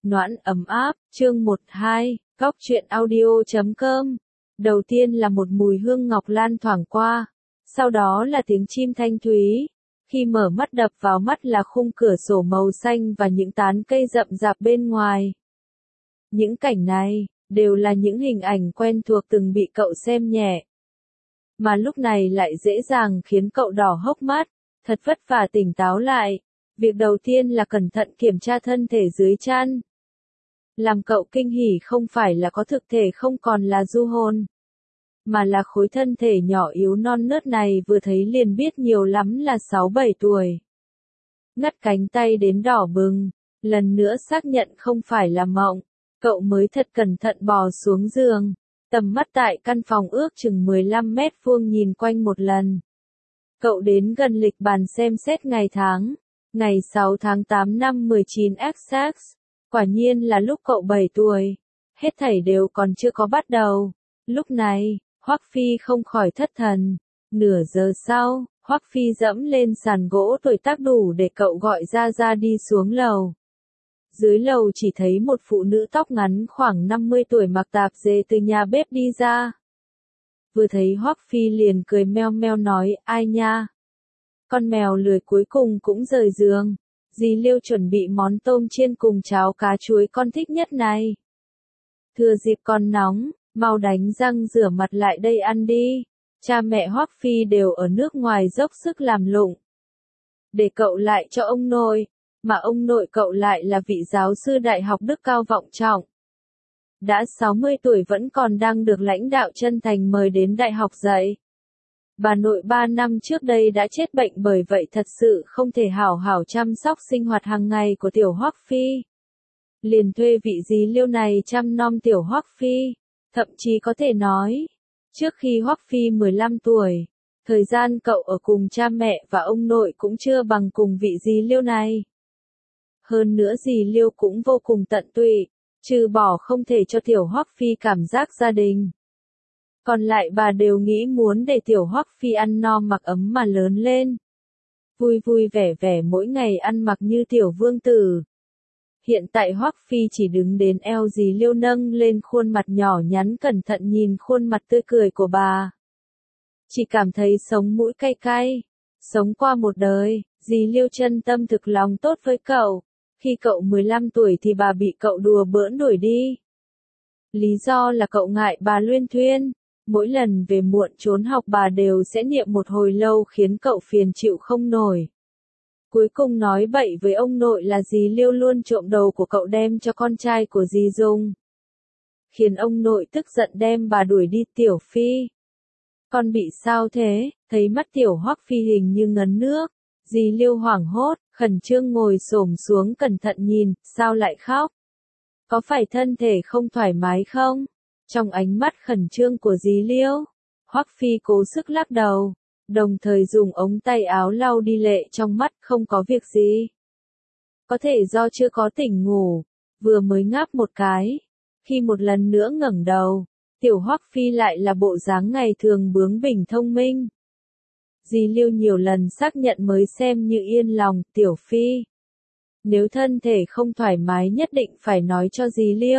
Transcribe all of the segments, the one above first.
Noãn ấm áp, chương 12, Góc truyện audio.com. Đầu tiên là một mùi hương ngọc lan thoảng qua, sau đó là tiếng chim thanh thúy. Khi mở mắt đập vào mắt là khung cửa sổ màu xanh và những tán cây rậm rạp bên ngoài. Những cảnh này, đều là những hình ảnh quen thuộc từng bị cậu xem nhẹ. Mà lúc này lại dễ dàng khiến cậu đỏ hốc mắt, thật vất vả tỉnh táo lại. Việc đầu tiên là cẩn thận kiểm tra thân thể dưới chăn. Làm cậu kinh hỉ không phải là có thực thể không còn là du hồn, mà là khối thân thể nhỏ yếu non nớt này vừa thấy liền biết nhiều lắm là 6-7 tuổi. Ngắt cánh tay đến đỏ bừng, lần nữa xác nhận không phải là mộng, cậu mới thật cẩn thận bò xuống giường, tầm mắt tại căn phòng ước chừng 15 mét vuông nhìn quanh một lần. Cậu đến gần lịch bàn xem xét ngày tháng, ngày 6 tháng 8 năm 19XX. Quả nhiên là lúc cậu 7 tuổi, hết thảy đều còn chưa có bắt đầu. Lúc này, Hoắc Phi không khỏi thất thần. Nửa giờ sau, Hoắc Phi dẫm lên sàn gỗ tuổi tác đủ để cậu gọi ra đi xuống lầu. Dưới lầu chỉ thấy một phụ nữ tóc ngắn khoảng 50 tuổi mặc tạp dề từ nhà bếp đi ra. Vừa thấy Hoắc Phi liền cười meo meo nói, ai nha? Con mèo lười cuối cùng cũng rời giường. Dì Liêu chuẩn bị món tôm chiên cùng cháo cá chuối con thích nhất này. Thừa dịp còn nóng, mau đánh răng rửa mặt lại đây ăn đi. Cha mẹ Hoắc Phi đều ở nước ngoài dốc sức làm lụng. Để cậu lại cho ông nội, mà ông nội cậu lại là vị giáo sư đại học đức cao vọng trọng. Đã 60 tuổi vẫn còn đang được lãnh đạo chân thành mời đến đại học dạy. Bà nội 3 năm trước đây đã chết bệnh bởi vậy thật sự không thể hảo hảo chăm sóc sinh hoạt hàng ngày của tiểu Hoắc Phi. Liền thuê vị dì Liêu này chăm nom tiểu Hoắc Phi, thậm chí có thể nói, trước khi Hoắc Phi 15 tuổi, thời gian cậu ở cùng cha mẹ và ông nội cũng chưa bằng cùng vị dì Liêu này. Hơn nữa dì Liêu cũng vô cùng tận tụy, trừ bỏ không thể cho tiểu Hoắc Phi cảm giác gia đình. Còn lại bà đều nghĩ muốn để tiểu Hoắc Phi ăn no mặc ấm mà lớn lên. Vui vui vẻ vẻ mỗi ngày ăn mặc như tiểu vương tử. Hiện tại Hoắc Phi chỉ đứng đến eo dì Liêu nâng lên khuôn mặt nhỏ nhắn cẩn thận nhìn khuôn mặt tươi cười của bà. Chỉ cảm thấy sống mũi cay cay. Sống qua một đời, dì Liêu chân tâm thực lòng tốt với cậu. Khi cậu 15 tuổi thì bà bị cậu đùa bỡn đuổi đi. Lý do là cậu ngại bà luyên thuyên. Mỗi lần về muộn trốn học bà đều sẽ niệm một hồi lâu khiến cậu phiền chịu không nổi. Cuối cùng nói bậy với ông nội là dì Liêu luôn trộm đầu của cậu đem cho con trai của dì dùng. Khiến ông nội tức giận đem bà đuổi đi. Tiểu Phi, con bị sao thế? Thấy mắt tiểu Hoắc Phi hình như ngấn nước. Dì Liêu hoảng hốt, khẩn trương ngồi xổm xuống cẩn thận nhìn, sao lại khóc? Có phải thân thể không thoải mái không? Trong ánh mắt khẩn trương của dì Liêu, Hoắc Phi cố sức lắc đầu, đồng thời dùng ống tay áo lau đi lệ trong mắt. Không có việc gì. Có thể do chưa có tỉnh ngủ, vừa mới ngáp một cái. Khi một lần nữa ngẩng đầu, tiểu Hoắc Phi lại là bộ dáng ngày thường bướng bỉnh thông minh. Dì Liêu nhiều lần xác nhận mới xem như yên lòng. Tiểu Phi, nếu thân thể không thoải mái nhất định phải nói cho dì Liêu.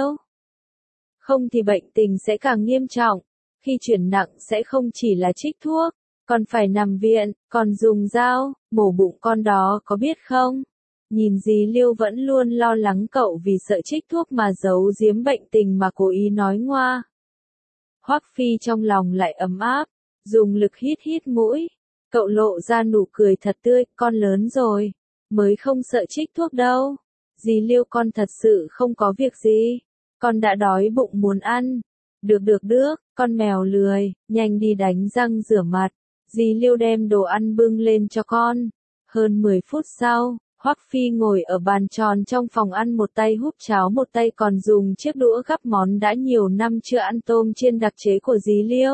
Không thì bệnh tình sẽ càng nghiêm trọng, khi chuyển nặng sẽ không chỉ là trích thuốc, còn phải nằm viện, còn dùng dao, mổ bụng con đó có biết không? Nhìn dì Liêu vẫn luôn lo lắng cậu vì sợ trích thuốc mà giấu giếm bệnh tình mà cố ý nói ngoa. Hoắc Phi trong lòng lại ấm áp, dùng lực hít mũi, cậu lộ ra nụ cười thật tươi, con lớn rồi, mới không sợ trích thuốc đâu. Dì Liêu con thật sự không có việc gì. Con đã đói bụng muốn ăn. Được, con mèo lười, nhanh đi đánh răng rửa mặt. Dì Liêu đem đồ ăn bưng lên cho con. Hơn 10 phút sau, Hoắc Phi ngồi ở bàn tròn trong phòng ăn, một tay húp cháo một tay còn dùng chiếc đũa gắp món đã nhiều năm chưa ăn tôm chiên đặc chế của dì Liêu.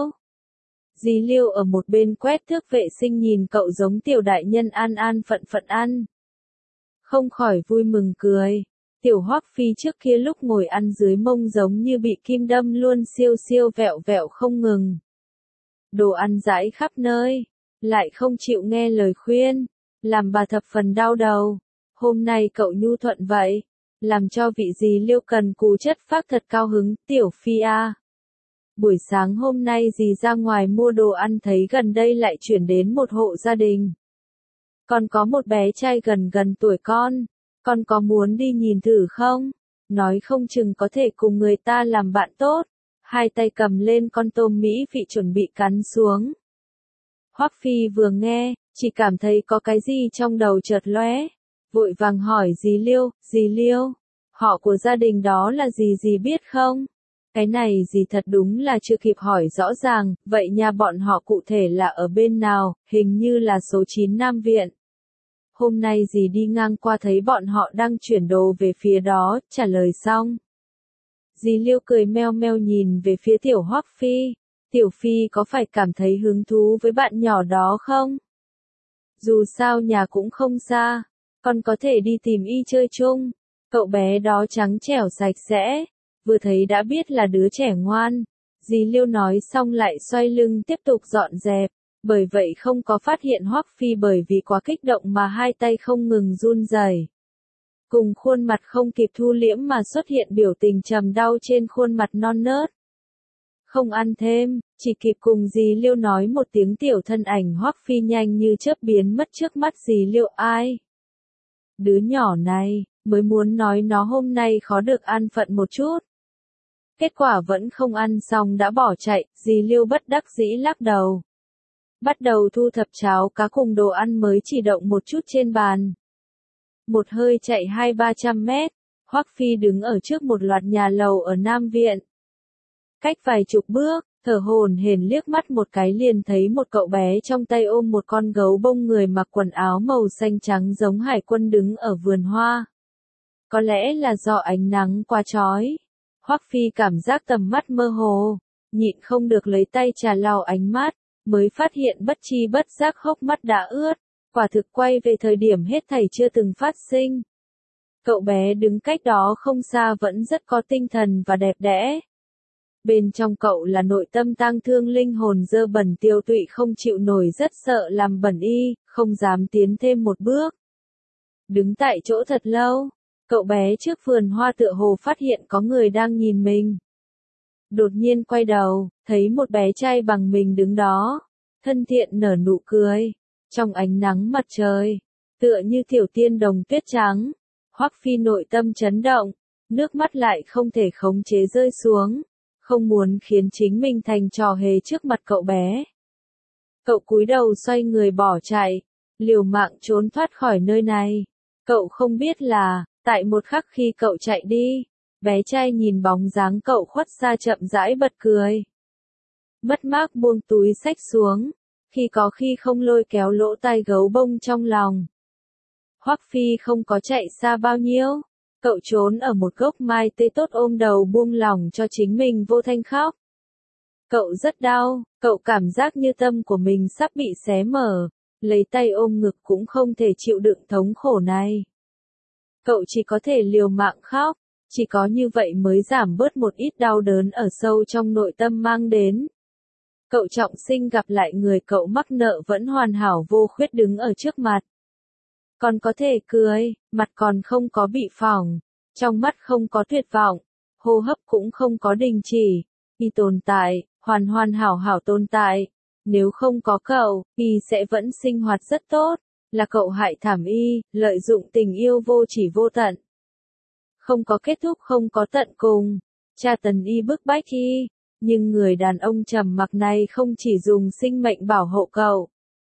Dì Liêu ở một bên quét thước vệ sinh nhìn cậu giống tiểu đại nhân an phận ăn. Không khỏi vui mừng cười. Tiểu Hoắc Phi trước kia lúc ngồi ăn dưới mông giống như bị kim đâm luôn, siêu vẹo không ngừng. Đồ ăn rải khắp nơi, lại không chịu nghe lời khuyên, làm bà thập phần đau đầu. Hôm nay cậu nhu thuận vậy, làm cho vị dì Liêu cần cù chất phác thật cao hứng, tiểu phi a. Buổi sáng hôm nay dì ra ngoài mua đồ ăn thấy gần đây lại chuyển đến một hộ gia đình. Còn có một bé trai gần tuổi con có muốn đi nhìn thử không? Nói không chừng có thể cùng người ta làm bạn tốt. Hai tay cầm lên con tôm mỹ vị chuẩn bị cắn xuống. Hoắc Phi vừa nghe, chỉ cảm thấy có cái gì trong đầu chợt lóe, vội vàng hỏi dì Liêu, họ của gia đình đó là gì dì biết không? Cái này dì thật đúng là chưa kịp hỏi rõ ràng, vậy nhà bọn họ cụ thể là ở bên nào, hình như là số 9 Nam Viện. Hôm nay dì đi ngang qua thấy bọn họ đang chuyển đồ về phía đó, trả lời xong. Dì Liêu cười meo meo nhìn về phía tiểu Hoắc Phi. Tiểu Phi có phải cảm thấy hứng thú với bạn nhỏ đó không? Dù sao nhà cũng không xa, con có thể đi tìm y chơi chung. Cậu bé đó trắng trẻo sạch sẽ, vừa thấy đã biết là đứa trẻ ngoan. Dì Liêu nói xong lại xoay lưng tiếp tục dọn dẹp, bởi vậy không có phát hiện Hoắc Phi bởi vì quá kích động mà hai tay không ngừng run rẩy. Cùng khuôn mặt không kịp thu liễm mà xuất hiện biểu tình trầm đau trên khuôn mặt non nớt. Không ăn thêm, chỉ kịp cùng dì Liêu nói một tiếng tiểu thân ảnh Hoắc Phi nhanh như chớp biến mất trước mắt dì Liêu ai. Đứa nhỏ này, mới muốn nói nó hôm nay khó được ăn phận một chút. Kết quả vẫn không ăn xong đã bỏ chạy, dì Liêu bất đắc dĩ lắc đầu. Bắt đầu thu thập cháo cá cùng đồ ăn mới chỉ động một chút trên bàn. Một hơi chạy 200-300 mét, Hoắc Phi đứng ở trước một loạt nhà lầu ở Nam Viện. Cách vài chục bước, thở hổn hển liếc mắt một cái liền thấy một cậu bé trong tay ôm một con gấu bông người mặc quần áo màu xanh trắng giống hải quân đứng ở vườn hoa. Có lẽ là do ánh nắng quá chói. Hoắc Phi cảm giác tầm mắt mơ hồ, nhịn không được lấy tay trà lau ánh mắt, mới phát hiện bất chi bất giác hốc mắt đã ướt, quả thực quay về thời điểm hết thảy chưa từng phát sinh. Cậu bé đứng cách đó không xa vẫn rất có tinh thần và đẹp đẽ. Bên trong cậu là nội tâm tang thương linh hồn dơ bẩn tiêu tụy không chịu nổi rất sợ làm bẩn y, không dám tiến thêm một bước. Đứng tại chỗ thật lâu, cậu bé trước vườn hoa tựa hồ phát hiện có người đang nhìn mình. Đột nhiên quay đầu, thấy một bé trai bằng mình đứng đó, thân thiện nở nụ cười, trong ánh nắng mặt trời, tựa như tiểu tiên đồng tuyết trắng. Hoắc Phi nội tâm chấn động, nước mắt lại không thể khống chế rơi xuống, không muốn khiến chính mình thành trò hề trước mặt cậu bé. Cậu cúi đầu xoay người bỏ chạy, liều mạng trốn thoát khỏi nơi này. Cậu không biết là, tại một khắc khi cậu chạy đi, bé trai nhìn bóng dáng cậu khuất xa chậm rãi bật cười. Mất mát buông túi xách xuống, khi có khi không lôi kéo lỗ tai gấu bông trong lòng. Hoắc Phi không có chạy xa bao nhiêu, cậu trốn ở một gốc mai tây tốt ôm đầu buông lỏng cho chính mình vô thanh khóc. Cậu rất đau, cậu cảm giác như tâm của mình sắp bị xé mở, lấy tay ôm ngực cũng không thể chịu đựng thống khổ này. Cậu chỉ có thể liều mạng khóc, chỉ có như vậy mới giảm bớt một ít đau đớn ở sâu trong nội tâm mang đến. Cậu trọng sinh gặp lại người cậu mắc nợ vẫn hoàn hảo vô khuyết đứng ở trước mặt. Còn có thể cười, mặt còn không có bị phỏng, trong mắt không có tuyệt vọng, hô hấp cũng không có đình chỉ, y tồn tại, hoàn hoàn hảo hảo tồn tại. Nếu không có cậu, y sẽ vẫn sinh hoạt rất tốt, là cậu hại thảm y, lợi dụng tình yêu vô chỉ vô tận. Không có kết thúc không có tận cùng, tra tấn y bức bách y, nhưng người đàn ông trầm mặc này không chỉ dùng sinh mệnh bảo hộ cậu.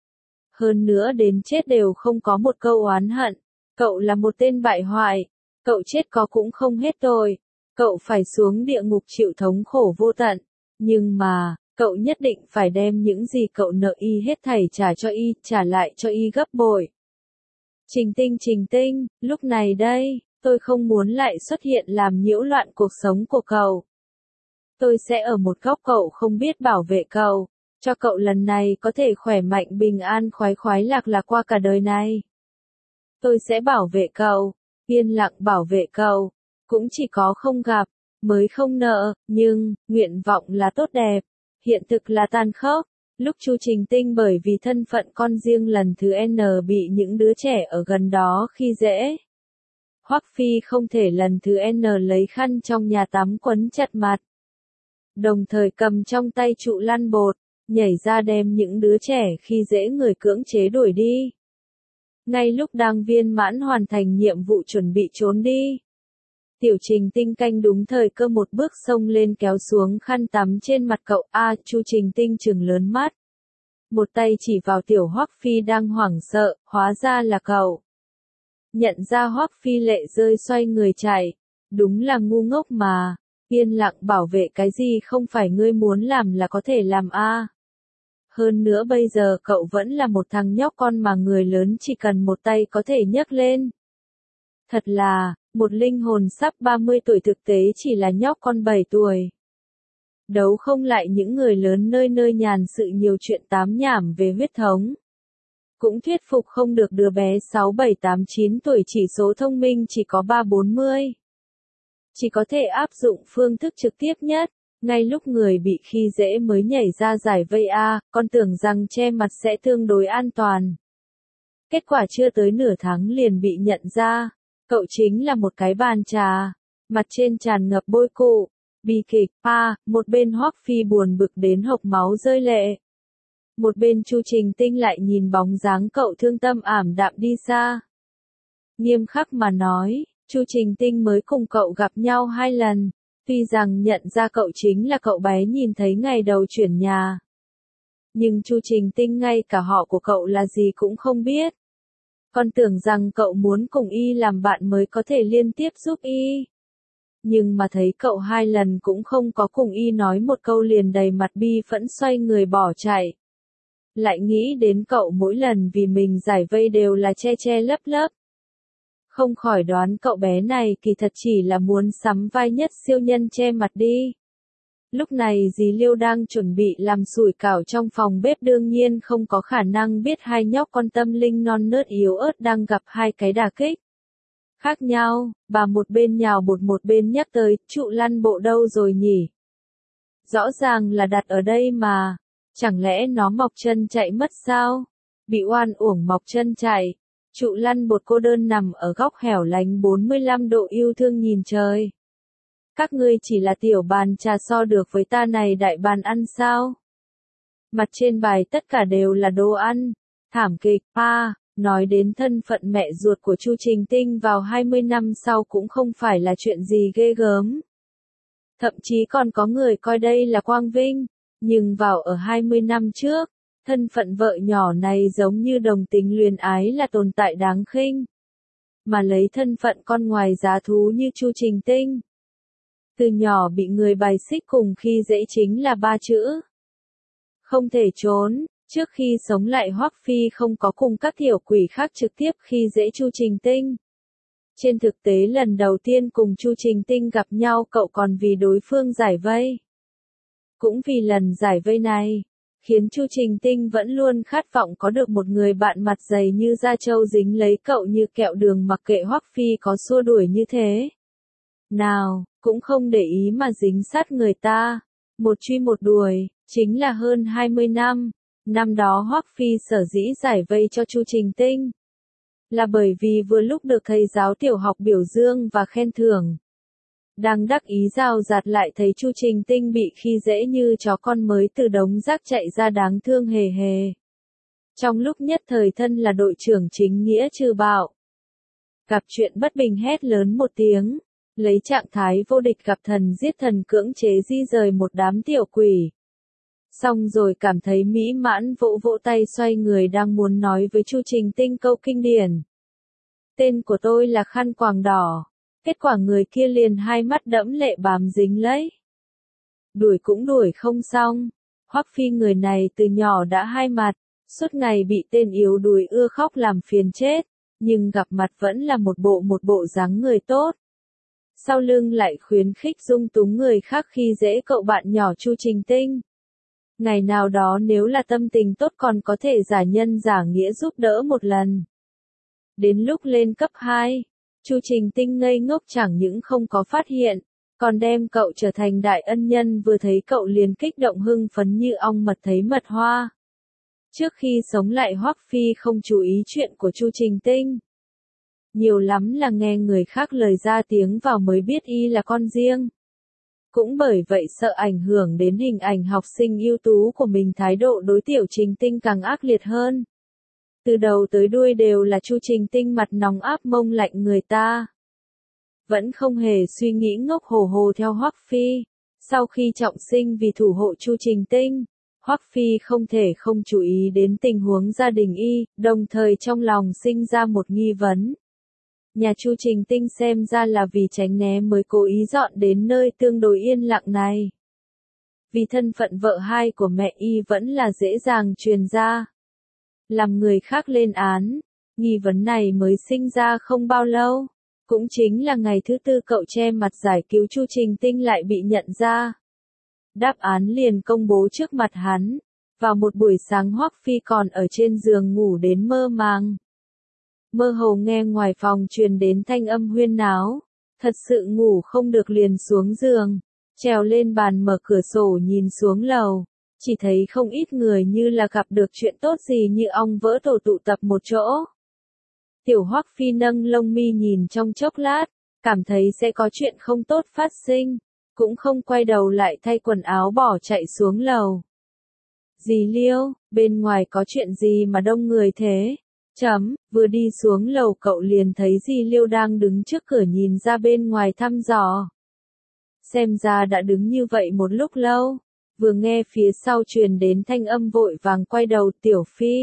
Hơn nữa đến chết đều không có một câu oán hận, cậu là một tên bại hoại, cậu chết có cũng không hết tội, cậu phải xuống địa ngục chịu thống khổ vô tận, nhưng mà, cậu nhất định phải đem những gì cậu nợ y hết thảy trả cho y, trả lại cho y gấp bội. Trình Tinh, lúc này đây, tôi không muốn lại xuất hiện làm nhiễu loạn cuộc sống của cậu. Tôi sẽ ở một góc cậu không biết bảo vệ cậu, cho cậu lần này có thể khỏe mạnh bình an khoái khoái lạc lạc qua cả đời này. Tôi sẽ bảo vệ cậu, yên lặng bảo vệ cậu, cũng chỉ có không gặp, mới không nợ, nhưng, nguyện vọng là tốt đẹp, hiện thực là tàn khốc. Lúc Chu Trình Tinh bởi vì thân phận con riêng lần thứ N bị những đứa trẻ ở gần đó khi dễ. Hoắc Phi không thể lần thứ N lấy khăn trong nhà tắm quấn chặt mặt. Đồng thời cầm trong tay trụ lăn bột, nhảy ra đem những đứa trẻ khi dễ người cưỡng chế đuổi đi. Ngay lúc đang viên mãn hoàn thành nhiệm vụ chuẩn bị trốn đi, Tiểu Trình Tinh canh đúng thời cơ một bước xông lên kéo xuống khăn tắm trên mặt cậu. Chu Trình Tinh trừng lớn mắt. Một tay chỉ vào Tiểu Hoắc Phi đang hoảng sợ, hóa ra là cậu. Nhận ra Hoắc Phi lệ rơi xoay người chạy. Đúng là ngu ngốc mà, yên lặng bảo vệ cái gì không phải ngươi muốn làm là có thể làm a. Hơn nữa bây giờ cậu vẫn là một thằng nhóc con mà người lớn chỉ cần một tay có thể nhấc lên. Thật là, một linh hồn sắp 30 tuổi thực tế chỉ là nhóc con 7 tuổi. Đấu không lại những người lớn nơi nơi nhàn sự nhiều chuyện tám nhảm về huyết thống. Cũng thuyết phục không được đứa bé 6, 7, 8, 9 tuổi chỉ số thông minh chỉ có 3, 40. Chỉ có thể áp dụng phương thức trực tiếp nhất. Ngay lúc người bị khi dễ mới nhảy ra giải vây con tưởng rằng che mặt sẽ tương đối an toàn. Kết quả chưa tới nửa tháng liền bị nhận ra. Cậu chính là một cái bàn trà, mặt trên tràn ngập bôi cụ, bi kịch. Một bên Hoắc Phi buồn bực đến hộc máu rơi lệ. Một bên Chu Trình Tinh lại nhìn bóng dáng cậu thương tâm ảm đạm đi xa. Nghiêm khắc mà nói, Chu Trình Tinh mới cùng cậu gặp nhau 2 lần, tuy rằng nhận ra cậu chính là cậu bé nhìn thấy ngày đầu chuyển nhà. Nhưng Chu Trình Tinh ngay cả họ của cậu là gì cũng không biết. Còn tưởng rằng cậu muốn cùng y làm bạn mới có thể liên tiếp giúp y. Nhưng mà thấy cậu 2 lần cũng không có cùng y nói một câu liền đầy mặt bi phẫn xoay người bỏ chạy. Lại nghĩ đến cậu mỗi lần vì mình giải vây đều là che che lấp lấp. Không khỏi đoán cậu bé này kỳ thật chỉ là muốn sắm vai nhất siêu nhân che mặt đi. Lúc này dì Liêu đang chuẩn bị làm sủi cảo trong phòng bếp đương nhiên không có khả năng biết hai nhóc con tâm linh non nớt yếu ớt đang gặp 2 cái đả kích khác nhau. Bà một bên nhào bột một bên nhắc tới, trụ lăn bộ đâu rồi nhỉ? Rõ ràng là đặt ở đây mà, chẳng lẽ nó mọc chân chạy mất sao? Bị oan uổng mọc chân chạy. Trụ lăn bột cô đơn nằm ở góc hẻo lánh 45 độ yêu thương nhìn trời. Các ngươi chỉ là tiểu bàn trà so được với ta này đại bàn ăn sao? Mặt trên bài tất cả đều là đồ ăn. Thảm kịch. Nói đến thân phận mẹ ruột của Chu Trình Tinh vào 20 năm sau cũng không phải là chuyện gì ghê gớm. Thậm chí còn có người coi đây là quang vinh. Nhưng vào ở 20 năm trước, thân phận vợ nhỏ này giống như đồng tính luyến ái là tồn tại đáng khinh. Mà lấy thân phận con ngoài giá thú như Chu Trình Tinh. Từ nhỏ bị người bài xích cùng khi dễ chính là 3 chữ. Không thể trốn, trước khi sống lại Hoắc Phi không có cùng các tiểu quỷ khác trực tiếp khi dễ Chu Trình Tinh. Trên thực tế lần đầu tiên cùng Chu Trình Tinh gặp nhau cậu còn vì đối phương giải vây. Cũng vì lần giải vây này, khiến Chu Trình Tinh vẫn luôn khát vọng có được một người bạn mặt dày như da trâu dính lấy cậu như kẹo đường mặc kệ Hoắc Phi có xua đuổi như thế nào, cũng không để ý mà dính sát người ta. Một truy một đuổi, chính là hơn 20 năm. Năm đó Hoắc Phi sở dĩ giải vây cho Chu Trình Tinh. Là bởi vì vừa lúc được thầy giáo tiểu học biểu dương và khen thưởng. Đang đắc ý rào rạt lại thấy Chu Trình Tinh bị khi dễ như chó con mới từ đống rác chạy ra đáng thương hề hề. Trong lúc nhất thời thân là đội trưởng chính nghĩa trừ bạo. Gặp chuyện bất bình hét lớn một tiếng. Lấy trạng thái vô địch gặp thần giết thần cưỡng chế di rời một đám tiểu quỷ. Xong rồi cảm thấy mỹ mãn vỗ vỗ tay xoay người đang muốn nói với Chu Trình Tinh câu kinh điển. Tên của tôi là Khăn Quàng Đỏ. Kết quả người kia liền hai mắt đẫm lệ bám dính lấy. Đuổi cũng đuổi không xong. Hoắc Phi người này từ nhỏ đã hai mặt, suốt ngày bị tên yếu đuổi ưa khóc làm phiền chết, nhưng gặp mặt vẫn là một bộ dáng người tốt. Sau lưng lại khuyến khích dung túng người khác khi dễ cậu bạn nhỏ Chu Trình Tinh. Ngày nào đó nếu là tâm tình tốt còn có thể giả nhân giả nghĩa giúp đỡ một lần. Đến lúc lên cấp 2, Chu Trình Tinh ngây ngốc chẳng những không có phát hiện, còn đem cậu trở thành đại ân nhân vừa thấy cậu liền kích động hưng phấn như ong mật thấy mật hoa. Trước khi sống lại Hoắc Phi không chú ý chuyện của Chu Trình Tinh. nhiều lắm là nghe người khác lời ra tiếng vào mới biết y là con riêng. Cũng bởi vậy sợ ảnh hưởng đến hình ảnh học sinh ưu tú của mình, thái độ đối Tiểu Trình Tinh càng ác liệt hơn. Từ đầu tới đuôi đều là Chu Trình Tinh mặt nóng áp mông lạnh người ta. Vẫn không hề suy nghĩ ngốc hồ hồ theo Hoắc Phi. Sau khi trọng sinh vì thủ hộ Chu Trình Tinh, Hoắc Phi không thể không chú ý đến tình huống gia đình y, đồng thời trong lòng sinh ra một nghi vấn. Nhà Chu Trình Tinh xem ra là vì tránh né mới cố ý dọn đến nơi tương đối yên lặng này. Vì thân phận vợ hai của mẹ y vẫn là dễ dàng truyền ra. Làm người khác lên án, nghi vấn này mới sinh ra không bao lâu. Cũng chính là ngày thứ tư cậu che mặt giải cứu Chu Trình Tinh lại bị nhận ra. Đáp án liền công bố trước mặt hắn. Vào một buổi sáng Hoắc Phi còn ở trên giường ngủ đến mơ màng. Mơ hồ nghe ngoài phòng truyền đến thanh âm huyên náo. Thật sự ngủ không được liền xuống giường. Trèo lên bàn mở cửa sổ nhìn xuống lầu. Chỉ thấy không ít người như là gặp được chuyện tốt gì như ong vỡ tổ tụ tập một chỗ. Tiểu Hoắc Phi nâng lông mi nhìn trong chốc lát, cảm thấy sẽ có chuyện không tốt phát sinh, cũng không quay đầu lại thay quần áo bỏ chạy xuống lầu. Dì Liêu, bên ngoài có chuyện gì mà đông người thế? Vừa đi xuống lầu cậu liền thấy dì Liêu đang đứng trước cửa nhìn ra bên ngoài thăm dò. Xem ra đã đứng như vậy một lúc lâu, vừa nghe phía sau truyền đến thanh âm vội vàng quay đầu Tiểu Phi.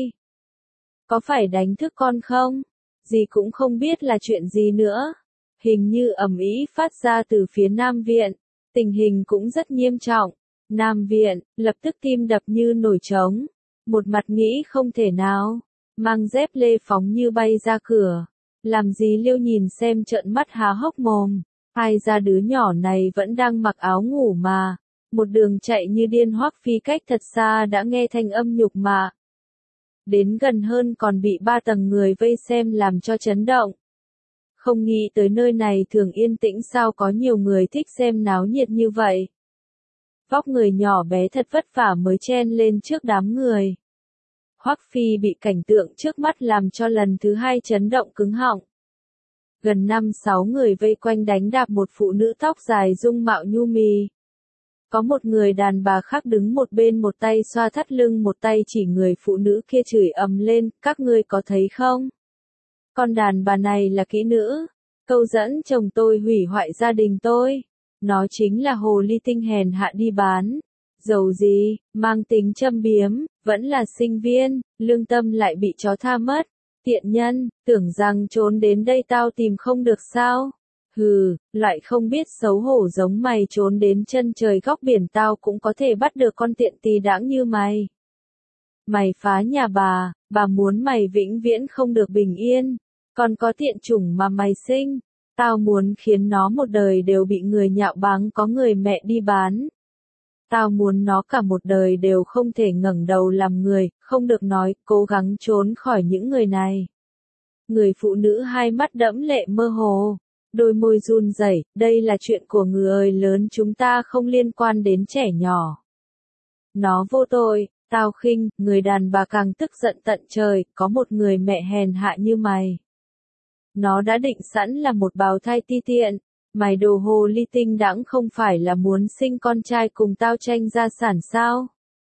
Có phải đánh thức con không? Dì cũng không biết là chuyện gì nữa. Hình như ầm ĩ phát ra từ phía Nam Viện. Tình hình cũng rất nghiêm trọng. Nam Viện, lập tức tim đập như nổi trống. Một mặt nghĩ không thể nào. Mang dép lê phóng như bay ra cửa. Làm gì Liêu nhìn xem trợn mắt há hốc mồm. Ai ra đứa nhỏ này vẫn đang mặc áo ngủ mà. Một đường chạy như điên Hoắc Phi cách thật xa đã nghe thanh âm nhục mạ. Đến gần hơn còn bị 3 tầng người vây xem làm cho chấn động. Không nghĩ tới nơi này thường yên tĩnh sao có nhiều người thích xem náo nhiệt như vậy. Vóc người nhỏ bé thật vất vả mới chen lên trước đám người. Hoắc Phi bị cảnh tượng trước mắt làm cho lần thứ hai chấn động cứng họng. Gần 5-6 người vây quanh đánh đạp một phụ nữ tóc dài dung mạo nhu mì. Có một người đàn bà khác đứng một bên, một tay xoa thắt lưng, một tay chỉ người phụ nữ kia chửi ầm lên, các ngươi có thấy không? Con đàn bà này là kỹ nữ, câu dẫn chồng tôi hủy hoại gia đình tôi. Nó chính là hồ ly tinh hèn hạ đi bán. Dầu gì, mang tính châm biếm, vẫn là sinh viên, lương tâm lại bị chó tha mất. Tiện nhân, tưởng rằng trốn đến đây tao tìm không được sao? Hừ, lại không biết xấu hổ giống mày, trốn đến chân trời góc biển tao cũng có thể bắt được con tiện tì đãng như mày. Mày phá nhà bà muốn mày vĩnh viễn không được bình yên. Còn có tiện chủng mà mày sinh, tao muốn khiến nó một đời đều bị người nhạo báng, có người mẹ đi bán. Tao muốn nó cả một đời đều không thể ngẩng đầu làm người, không được nói, cố gắng trốn khỏi những người này. Người phụ nữ hai mắt đẫm lệ mơ hồ. Đôi môi run rẩy, đây là chuyện của người lớn, chúng ta không liên quan đến trẻ nhỏ. Nó vô tội, tao khinh, người đàn bà càng tức giận tận trời, có một người mẹ hèn hạ như mày. Nó đã định sẵn là một bào thai ti tiện, mày đồ hồ ly tinh đãng không phải là muốn sinh con trai cùng tao tranh gia sản sao?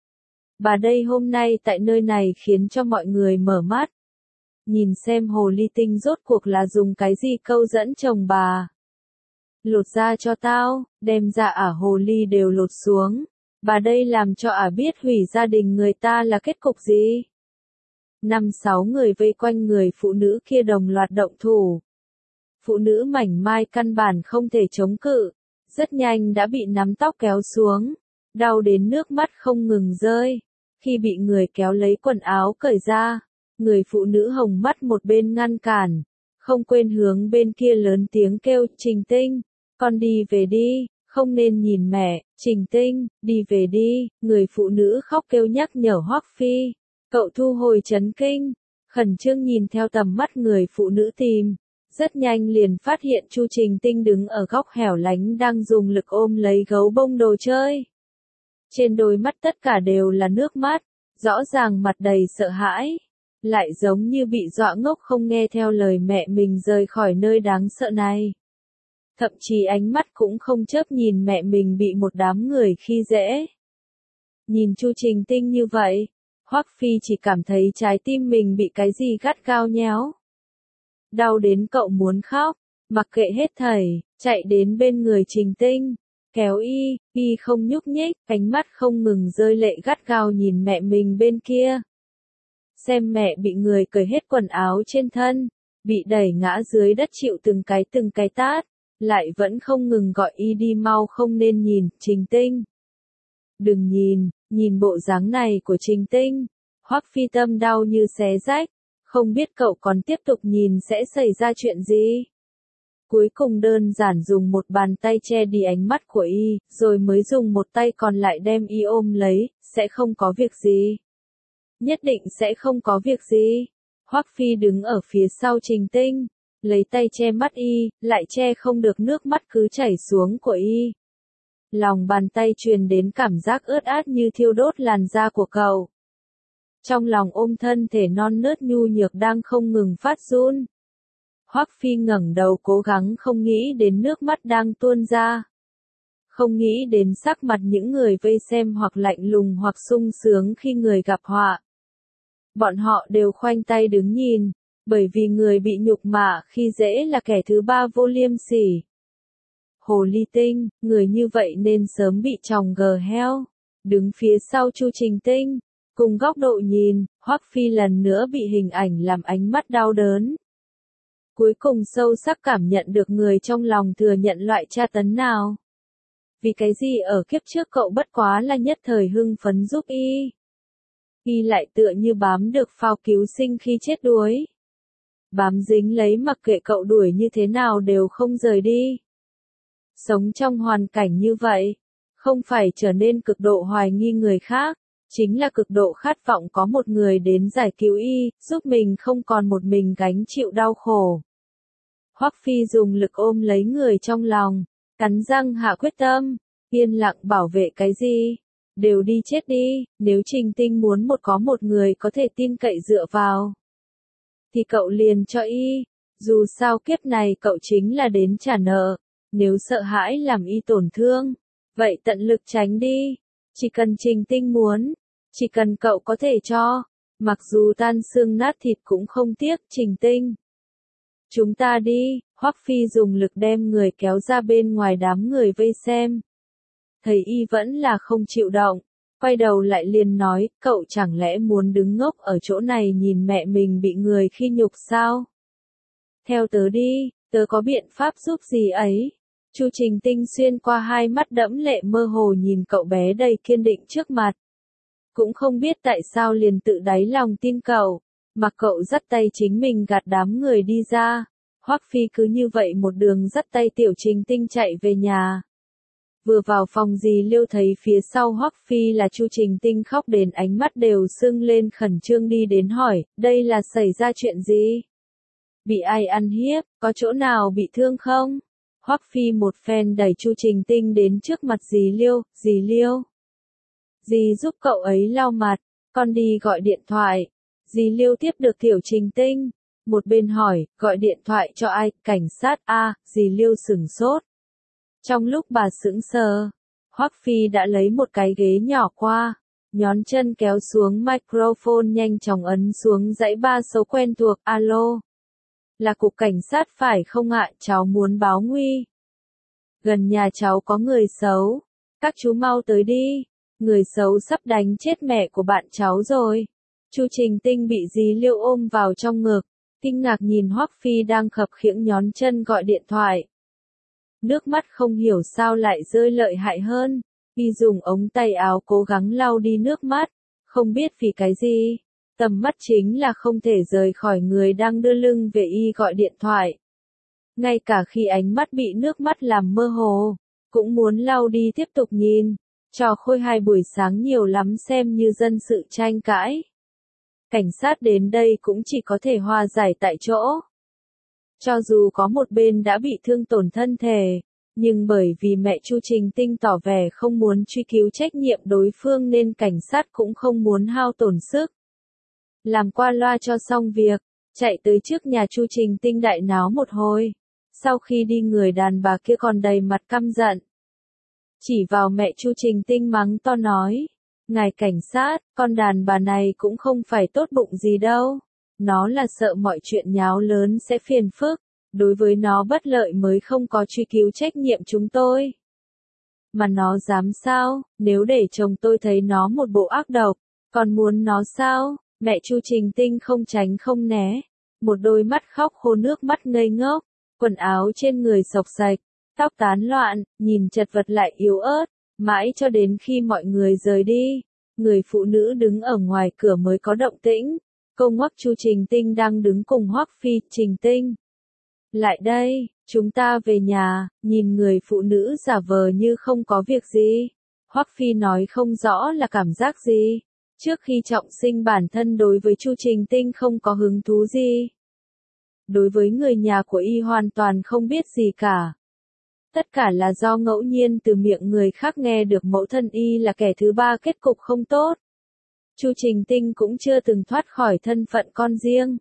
Bà đây hôm nay tại nơi này khiến cho mọi người mở mắt. Nhìn xem hồ ly tinh rốt cuộc là dùng cái gì câu dẫn chồng bà. Lột da cho tao, đem da hồ ly đều lột xuống. Bà đây làm cho biết hủy gia đình người ta là kết cục gì. 5-6 người vây quanh người phụ nữ kia đồng loạt động thủ. Phụ nữ mảnh mai căn bản không thể chống cự. Rất nhanh đã bị nắm tóc kéo xuống. Đau đến nước mắt không ngừng rơi. Khi bị người kéo lấy quần áo cởi ra. Người phụ nữ hồng mắt một bên ngăn cản, không quên hướng bên kia lớn tiếng kêu, Trình Tinh, con đi về đi, không nên nhìn mẹ, Trình Tinh, đi về đi. Người phụ nữ khóc kêu nhắc nhở Hoắc Phi, cậu thu hồi chấn kinh, khẩn trương nhìn theo tầm mắt người phụ nữ tìm, rất nhanh liền phát hiện Chu Trình Tinh đứng ở góc hẻo lánh đang dùng lực ôm lấy gấu bông đồ chơi. Trên đôi mắt tất cả đều là nước mắt, rõ ràng mặt đầy sợ hãi. lại giống như bị dọa ngốc không nghe theo lời mẹ mình rời khỏi nơi đáng sợ này. Thậm chí ánh mắt cũng không chớp nhìn mẹ mình bị một đám người khi dễ. Nhìn Chu Trình Tinh như vậy, Hoắc Phi chỉ cảm thấy trái tim mình bị cái gì gắt gao nhéo. Đau đến cậu muốn khóc, mặc kệ hết thảy, chạy đến bên người Trình Tinh, kéo y không nhúc nhích, ánh mắt không ngừng rơi lệ gắt gao nhìn mẹ mình bên kia. Xem mẹ bị người cởi hết quần áo trên thân, bị đẩy ngã dưới đất chịu từng cái tát, lại vẫn không ngừng gọi y đi mau không nên nhìn, Trình Tinh. Đừng nhìn, nhìn bộ dáng này của Trình Tinh, Hoắc Phi tâm đau như xé rách, không biết cậu còn tiếp tục nhìn sẽ xảy ra chuyện gì. Cuối cùng đơn giản dùng một bàn tay che đi ánh mắt của y, rồi mới dùng một tay còn lại đem y ôm lấy, sẽ không có việc gì. Nhất định sẽ không có việc gì. Hoắc Phi đứng ở phía sau Trình Tinh, lấy tay che mắt y, lại che không được nước mắt cứ chảy xuống của y. Lòng bàn tay truyền đến cảm giác ướt át như thiêu đốt làn da của cậu. Trong lòng ôm thân thể non nớt nhu nhược đang không ngừng phát run. Hoắc Phi ngẩng đầu cố gắng không nghĩ đến nước mắt đang tuôn ra. Không nghĩ đến sắc mặt những người vây xem hoặc lạnh lùng hoặc sung sướng khi người gặp họa. Bọn họ đều khoanh tay đứng nhìn, bởi vì người bị nhục mạ khi dễ là kẻ thứ ba vô liêm sỉ. Hồ ly tinh, người như vậy nên sớm bị tròng gờ heo. Đứng phía sau Chu Trình Tinh, cùng góc độ nhìn, Hoắc Phi lần nữa bị hình ảnh làm ánh mắt đau đớn. Cuối cùng sâu sắc cảm nhận được người trong lòng thừa nhận loại tra tấn nào. Vì cái gì ở kiếp trước cậu bất quá là nhất thời hưng phấn giúp y. Y lại tựa như bám được phao cứu sinh khi chết đuối. Bám dính lấy mặc kệ cậu đuổi như thế nào đều không rời đi. Sống trong hoàn cảnh như vậy, không phải trở nên cực độ hoài nghi người khác, chính là cực độ khát vọng có một người đến giải cứu y, giúp mình không còn một mình gánh chịu đau khổ. Hoắc Phi dùng lực ôm lấy người trong lòng, cắn răng hạ quyết tâm, yên lặng bảo vệ cái gì? Đều đi chết đi, nếu Trình Tinh muốn có một người có thể tin cậy dựa vào, thì cậu liền cho y, dù sao kiếp này cậu chính là đến trả nợ, nếu sợ hãi làm y tổn thương, vậy tận lực tránh đi, chỉ cần Trình Tinh muốn, chỉ cần cậu có thể cho, mặc dù tan xương nát thịt cũng không tiếc, Trình Tinh. Chúng ta đi, Hoắc Phi dùng lực đem người kéo ra bên ngoài đám người vây xem. Thấy y vẫn là không chịu động, quay đầu lại liền nói, cậu chẳng lẽ muốn đứng ngốc ở chỗ này nhìn mẹ mình bị người khi nhục sao? Theo tớ đi, tớ có biện pháp giúp gì ấy? Chu Trình Tinh xuyên qua hai mắt đẫm lệ mơ hồ nhìn cậu bé đầy kiên định trước mặt. Cũng không biết tại sao liền tự đáy lòng tin cậu, mà cậu dắt tay chính mình gạt đám người đi ra. Hoắc Phi cứ như vậy một đường dắt tay Tiểu Trình Tinh chạy về nhà. Vừa vào phòng dì Liêu thấy phía sau Hoắc Phi là Chu Trình Tinh khóc đến ánh mắt đều sưng lên khẩn trương đi đến hỏi, đây là xảy ra chuyện gì? Bị ai ăn hiếp, có chỗ nào bị thương không? Hoắc Phi một phen đẩy Chu Trình Tinh đến trước mặt dì Liêu. Dì giúp cậu ấy lau mặt, con đi gọi điện thoại. Dì Liêu tiếp được Tiểu Trình Tinh, một bên hỏi, gọi điện thoại cho ai, cảnh sát a, dì Liêu sửng sốt. Trong lúc bà sững sờ, Hoắc Phi đã lấy một cái ghế nhỏ qua, nhón chân kéo xuống microphone nhanh chóng ấn xuống dãy 3 số quen thuộc, alo. Là cục cảnh sát phải không ạ, cháu muốn báo nguy. Gần nhà cháu có người xấu, các chú mau tới đi, người xấu sắp đánh chết mẹ của bạn cháu rồi. Chu Trình Tinh bị dì Liêu ôm vào trong ngực, kinh ngạc nhìn Hoắc Phi đang khập khiễng nhón chân gọi điện thoại. Nước mắt không hiểu sao lại rơi lợi hại hơn, y dùng ống tay áo cố gắng lau đi nước mắt, không biết vì cái gì. Tầm mắt chính là không thể rời khỏi người đang đưa lưng về y gọi điện thoại. Ngay cả khi ánh mắt bị nước mắt làm mơ hồ, cũng muốn lau đi tiếp tục nhìn. Trò khôi hài buổi sáng nhiều lắm xem như dân sự tranh cãi. Cảnh sát đến đây cũng chỉ có thể hòa giải tại chỗ. Cho dù có một bên đã bị thương tổn thân thể, nhưng bởi vì mẹ Chu Trình Tinh tỏ vẻ không muốn truy cứu trách nhiệm đối phương nên cảnh sát cũng không muốn hao tổn sức. làm qua loa cho xong việc, chạy tới trước nhà Chu Trình Tinh đại náo một hồi. Sau khi đi người đàn bà kia còn đầy mặt căm giận. Chỉ vào mẹ Chu Trình Tinh mắng to nói, ngài cảnh sát, con đàn bà này cũng không phải tốt bụng gì đâu. Nó là sợ mọi chuyện nháo lớn sẽ phiền phức, đối với nó bất lợi mới không có truy cứu trách nhiệm chúng tôi. Mà nó dám sao, nếu để chồng tôi thấy nó một bộ ác độc, còn muốn nó sao? Mẹ Chu Trình Tinh không tránh không né, một đôi mắt khóc khô nước mắt ngây ngốc, quần áo trên người xộc xạch, tóc tán loạn, nhìn chật vật lại yếu ớt, mãi cho đến khi mọi người rời đi, người phụ nữ đứng ở ngoài cửa mới có động tĩnh. Cô ngoắc Chu Trình Tinh đang đứng cùng Hoắc Phi, Trình Tinh. Lại đây, chúng ta về nhà, nhìn người phụ nữ giả vờ như không có việc gì. Hoắc Phi nói không rõ là cảm giác gì. Trước khi trọng sinh bản thân đối với Chu Trình Tinh không có hứng thú gì. Đối với người nhà của y hoàn toàn không biết gì cả. Tất cả là do ngẫu nhiên từ miệng người khác nghe được mẫu thân y là kẻ thứ ba kết cục không tốt. Chu Trình Tinh cũng chưa từng thoát khỏi thân phận con riêng.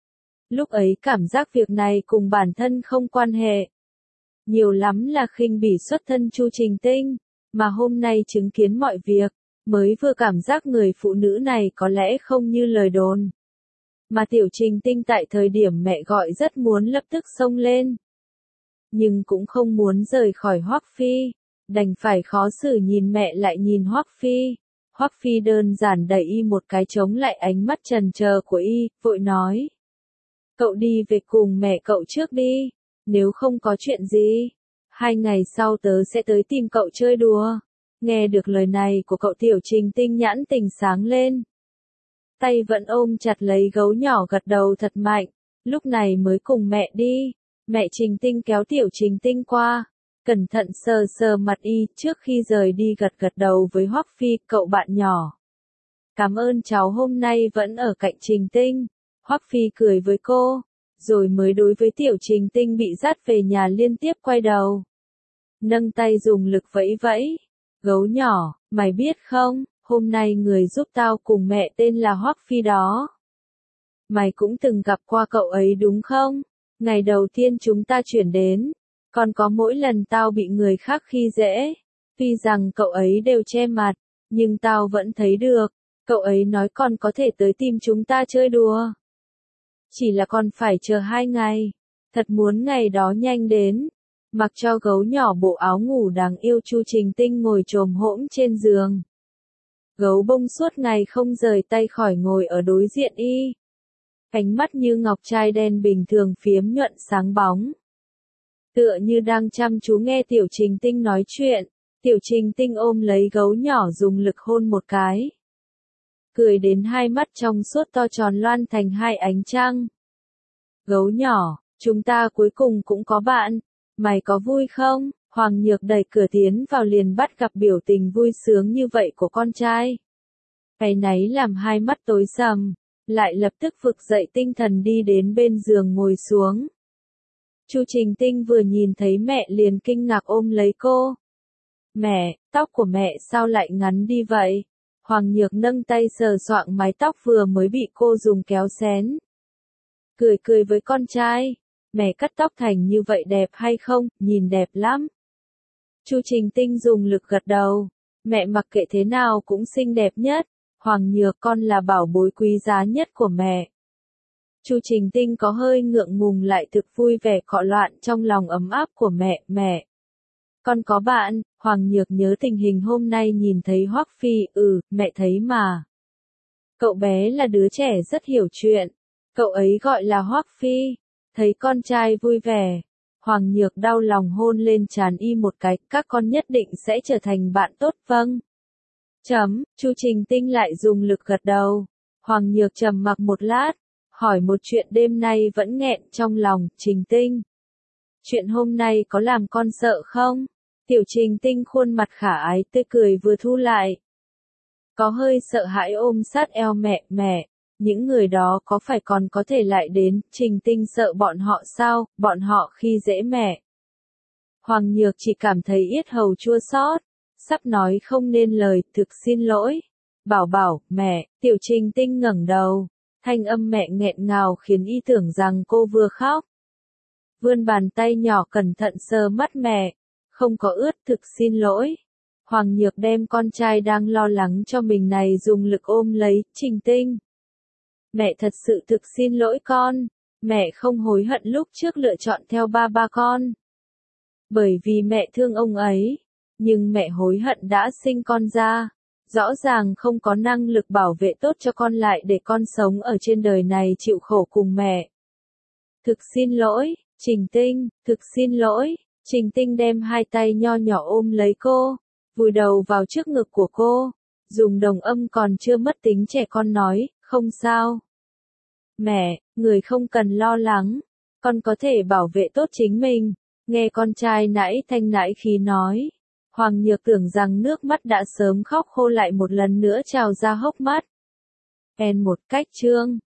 Lúc ấy cảm giác việc này cùng bản thân không quan hệ. Nhiều lắm là khinh bỉ xuất thân Chu Trình Tinh, mà hôm nay chứng kiến mọi việc, mới vừa cảm giác người phụ nữ này có lẽ không như lời đồn. Mà Tiểu Trình Tinh tại thời điểm mẹ gọi rất muốn lập tức xông lên. Nhưng cũng không muốn rời khỏi Hoắc Phi, đành phải khó xử nhìn mẹ lại nhìn Hoắc Phi. Hoắc Phi đơn giản đẩy y một cái chống lại ánh mắt trần chờ của y, vội nói. Cậu đi về cùng mẹ cậu trước đi, nếu không có chuyện gì, 2 ngày sau tớ sẽ tới tìm cậu chơi đùa. Nghe được lời này của cậu Tiểu Trình Tinh nhãn tình sáng lên. Tay vẫn ôm chặt lấy gấu nhỏ gật đầu thật mạnh, lúc này mới cùng mẹ đi. Mẹ Trình Tinh kéo Tiểu Trình Tinh qua, cẩn thận sờ sờ mặt y trước khi rời đi gật gật đầu với Hoắc Phi, cậu bạn nhỏ. Cảm ơn cháu hôm nay vẫn ở cạnh Trình Tinh. Hoắc Phi cười với cô, rồi mới đối với Tiểu Trình Tinh bị dắt về nhà liên tiếp quay đầu. Nâng tay dùng lực vẫy vẫy. Gấu nhỏ, mày biết không, hôm nay người giúp tao cùng mẹ tên là Hoắc Phi đó. Mày cũng từng gặp qua cậu ấy đúng không? Ngày đầu tiên chúng ta chuyển đến, còn có mỗi lần tao bị người khác khi dễ. Tuy rằng cậu ấy đều che mặt, nhưng tao vẫn thấy được. Cậu ấy nói còn có thể tới tìm chúng ta chơi đùa. Chỉ là còn phải chờ 2 ngày. Thật muốn ngày đó nhanh đến. Mặc cho gấu nhỏ bộ áo ngủ đáng yêu Chu Trình Tinh ngồi chồm hỗn trên giường. Gấu bông suốt ngày không rời tay khỏi ngồi ở đối diện y. Ánh mắt như ngọc trai đen bình thường phiếm nhuận sáng bóng. Tựa như đang chăm chú nghe Tiểu Trình Tinh nói chuyện, Tiểu Trình Tinh ôm lấy gấu nhỏ dùng lực hôn một cái. Cười đến hai mắt trong suốt to tròn loan thành 2 ánh trăng. Gấu nhỏ, chúng ta cuối cùng cũng có bạn, mày có vui không? Hoàng Nhược đẩy cửa tiến vào liền bắt gặp biểu tình vui sướng như vậy của con trai. Cái náy làm hai mắt tối sầm, lại lập tức vực dậy tinh thần đi đến bên giường ngồi xuống. Chu Trình Tinh vừa nhìn thấy mẹ liền kinh ngạc ôm lấy cô. Mẹ, tóc của mẹ sao lại ngắn đi vậy? Hoàng Nhược nâng tay sờ soạng mái tóc vừa mới bị cô dùng kéo xén. Cười cười với con trai, mẹ cắt tóc thành như vậy đẹp hay không, nhìn đẹp lắm. Chu Trình Tinh dùng lực gật đầu, mẹ mặc kệ thế nào cũng xinh đẹp nhất, Hoàng Nhược con là bảo bối quý giá nhất của mẹ. Chu Trình Tinh có hơi ngượng ngùng lại thực vui vẻ cọ loạn trong lòng ấm áp của mẹ, mẹ. Con có bạn, Hoàng Nhược nhớ tình hình hôm nay nhìn thấy Hoắc Phi, mẹ thấy mà. Cậu bé là đứa trẻ rất hiểu chuyện, cậu ấy gọi là Hoắc Phi, thấy con trai vui vẻ. Hoàng Nhược đau lòng hôn lên trán y một cái, các con nhất định sẽ trở thành bạn tốt vâng. Chu Trình Tinh lại dùng lực gật đầu. Hoàng Nhược trầm mặc một lát, hỏi một chuyện đêm nay vẫn nghẹn trong lòng, Trình Tinh. Chuyện hôm nay có làm con sợ không? Tiểu Trình Tinh khuôn mặt khả ái tươi cười vừa thu lại. Có hơi sợ hãi ôm sát eo mẹ, những người đó có phải còn có thể lại đến, Trình Tinh sợ bọn họ sao, bọn họ khi dễ mẹ. Hoàng Nhược chỉ cảm thấy yết hầu chua xót, sắp nói không nên lời, thực xin lỗi. Bảo, mẹ, Tiểu Trình Tinh ngẩng đầu, Thanh âm mẹ nghẹn ngào khiến y tưởng rằng cô vừa khóc. Vươn bàn tay nhỏ cẩn thận sờ mắt mẹ. Không có ướt, thực xin lỗi. Hoàng Nhược đem con trai đang lo lắng cho mình này dùng lực ôm lấy, Trình Tinh. Mẹ thật sự thực xin lỗi con. Mẹ không hối hận lúc trước lựa chọn theo ba con. Bởi vì mẹ thương ông ấy. Nhưng mẹ hối hận đã sinh con ra. Rõ ràng không có năng lực bảo vệ tốt cho con lại để con sống ở trên đời này chịu khổ cùng mẹ. Thực xin lỗi, Trình Tinh, thực xin lỗi. Trình Tinh đem hai tay nho nhỏ ôm lấy cô, vùi đầu vào trước ngực của cô, dùng đồng âm còn chưa mất tính trẻ con nói, không sao. Mẹ, người không cần lo lắng, con có thể bảo vệ tốt chính mình. Nghe con trai nãy thanh nãy khí nói, Hoàng Nhược tưởng rằng nước mắt đã sớm khóc khô lại một lần nữa trào ra hốc mắt. Một cách chương